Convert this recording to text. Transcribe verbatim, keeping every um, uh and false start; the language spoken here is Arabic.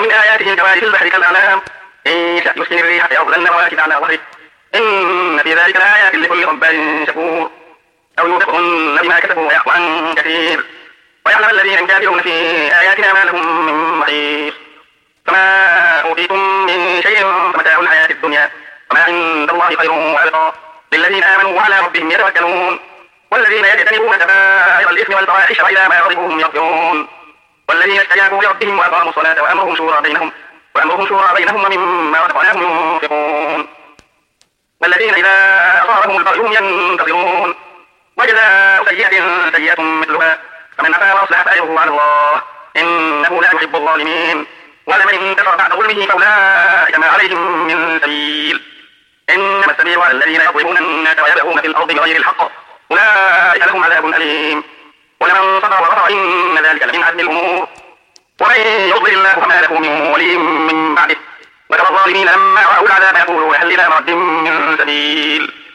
ومن آياته الجوار في البحر كالأعلام إن يشأ يسكن الريح فيظللن رواكد على ظهره إن في ذلك لآيات لكل صبار شكور أو يوبقهن بما كسبوا ويعفو عن كثير ويعلم الذين يجادلون في آياتنا ما لهم من محيص فما أوتيتم من شيء فمتاع الحياة الدنيا وما عند الله خير وأبقى للذين آمنوا وعلى ربهم يتوكلون والذين يجتنبون كبائر الإثم والفواحش وإذا ما غضبوا هم يغفرون والذين استجابوا لربهم وأقاموا الصلاة وأمرهم شورى بينهم وأمرهم شورى بينهم ومما رزقناهم ينفقون والذين إذا أصابهم البغي هم ينتصرون وجزاء سيئة سيئة مثلها فمن عفا وأصلح فأجره على الله إنه لا يحب الظالمين ولمن انتصر بعد ظلمه فأولئك ما عليهم من سبيل إنما السبيل على الذين يظلمون الناس ويبغون في الأرض بغير الحق أولئك لهم عذاب أليم ولمن صبر وغفر إن ذلك لمن عزم الأمور ومن يضلل الله فما له من ولي من بعده وترى الظالمين لما رأوا العذاب يقولون هل إلى مرد من سبيل